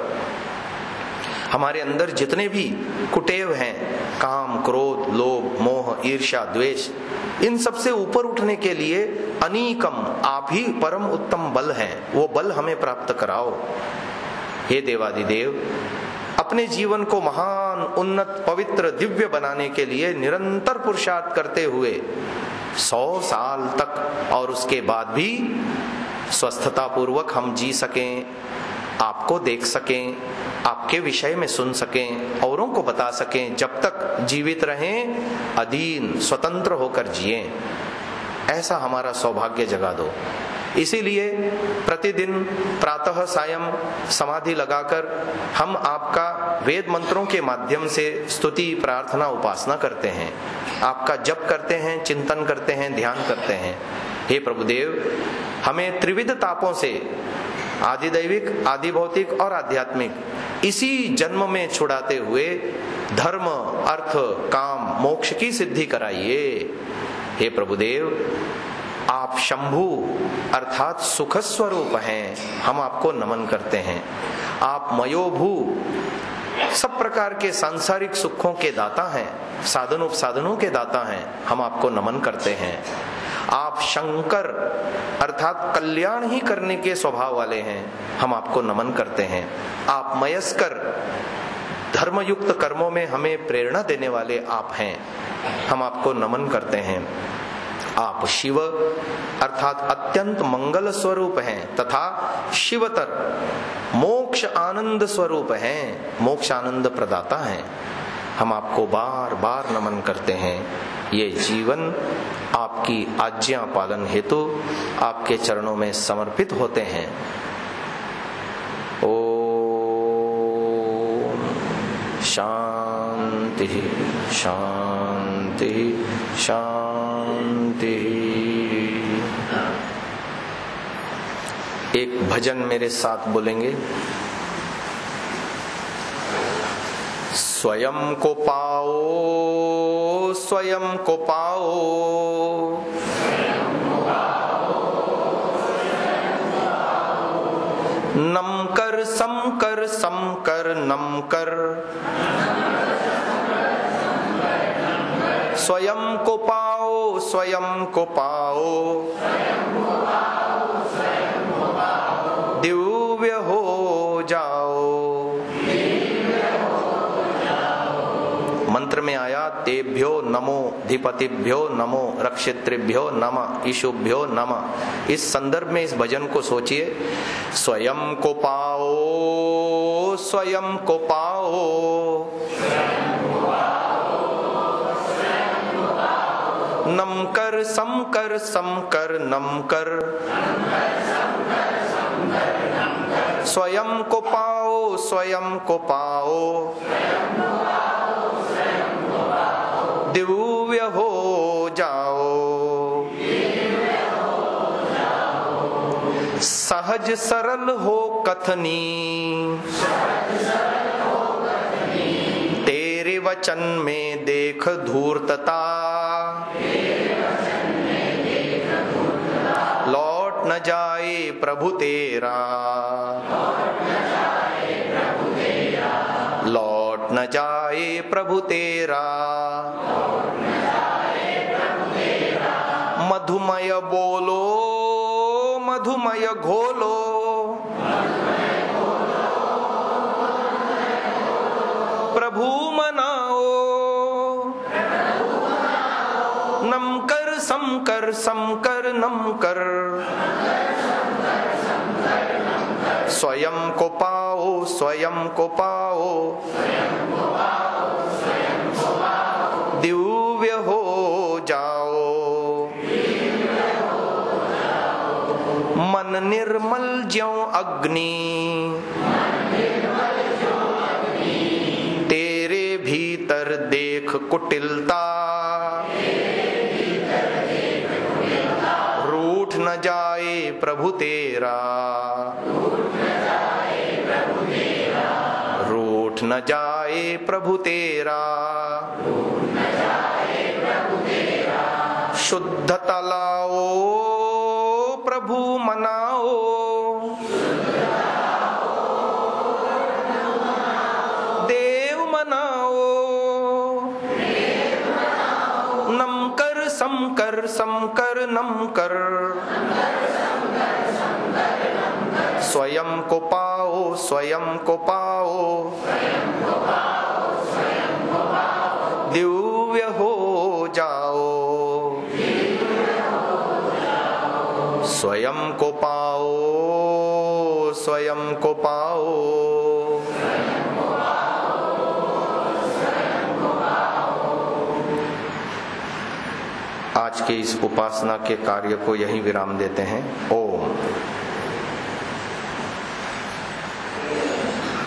हमारे अंदर जितने भी कुटेव हैं, काम क्रोध लोभ मोह ईर्ष्या द्वेष, इन सब से ऊपर उठने के लिए अनीकम आप ही परम उत्तम बल हैं, वो बल हमें प्राप्त कराओ। हे देवादिदेव, अपने जीवन को महान उन्नत पवित्र दिव्य बनाने के लिए निरंतर पुरुषार्थ करते हुए सौ साल तक और उसके बाद भी स्वस्थता पूर्वक हम जी सकें, आपको देख सकें, आपके विषय में सुन सकें, औरों को बता सकें, जब तक जीवित रहें अधीन स्वतंत्र होकर जिएं, ऐसा हमारा सौभाग्य जगा दो। इसीलिए प्रतिदिन प्रातः सायं समाधि लगाकर हम आपका वेद मंत्रों के माध्यम से स्तुति प्रार्थना उपासना करते हैं, आपका जप करते हैं, चिंतन करते हैं, ध्यान करते हैं। हे प्रभुदेव, हमें त्रिविध तापों से आदि दैविक आदि भौतिक और आध्यात्मिक इसी जन्म में छुड़ाते हुए धर्म अर्थ काम मोक्ष की सिद्धि कराइए। हे प्रभुदेव, आप शंभु अर्थात सुख स्वरूप हैं, हम आपको नमन करते हैं। आप मयोभू सब प्रकार के सांसारिक सुखों के दाता हैं, साधन उपसाधनों के दाता हैं, हम आपको नमन करते हैं। आप शंकर अर्थात कल्याण ही करने के स्वभाव वाले हैं, हम आपको नमन करते हैं। आप मयस्कर धर्मयुक्त कर्मों में हमें प्रेरणा देने वाले आप हैं, हम आपको नमन करते हैं। आप शिव अर्थात अत्यंत मंगल स्वरूप हैं तथा शिवतर मोक्ष आनंद स्वरूप हैं, मोक्ष आनंद प्रदाता हैं, हम आपको बार बार नमन करते हैं। ये जीवन आपकी आज्ञा पालन हेतु आपके चरणों में समर्पित होते हैं। ओम शांति शांति शांति। एक भजन मेरे साथ बोलेंगे। स्वयं को पाओ स्वयं को पाओ, नम कर सम कर सम कर नम कर, स्वयं को पाओ स्वयं को पाओ, दिव्य हो जाओ। मंत्र में आया तेभ्यो नमो धिपतिभ्यो नमो रक्षितृभ्यो नमः ईशुभ्यो नमः। इस संदर्भ में इस भजन को सोचिए। स्वयं को पाओ स्वयं को पाओ, नम कर सम कर सम कर नम कर, स्वयं को पाओ स्वयं को पाओ, दिव्य हो जाओ। सहज सरल हो कथनी, तेरे वचन में देख धूर्तता, लौट न जाए प्रभु तेरा, लौट न जाए प्रभु तेरा। मधुमय बोलो मधुमय घोलो, प्रभु मनाओ, नमकर समकर समकर नमकर, स्वयं को पाओ स्वयं को पाओ, दिव्य हो जाओ, मन निर्मल ज्यों अग्नि, तेरे भीतर देख कुटिलता, रूठ न जाए प्रभु तेरा, रूठ न जाए प्रभु तेरा। शुद्धता लाओ प्रभु मनाओ, देव मनाओ, नमकर समकर समकर नमकर, स्वयं को पाओ स्वयं को पाओ, दिव्य हो जाओ, स्वयं को पाओ स्वयं को पाओ। आज के इस उपासना के कार्य को यहीं विराम देते हैं। ओम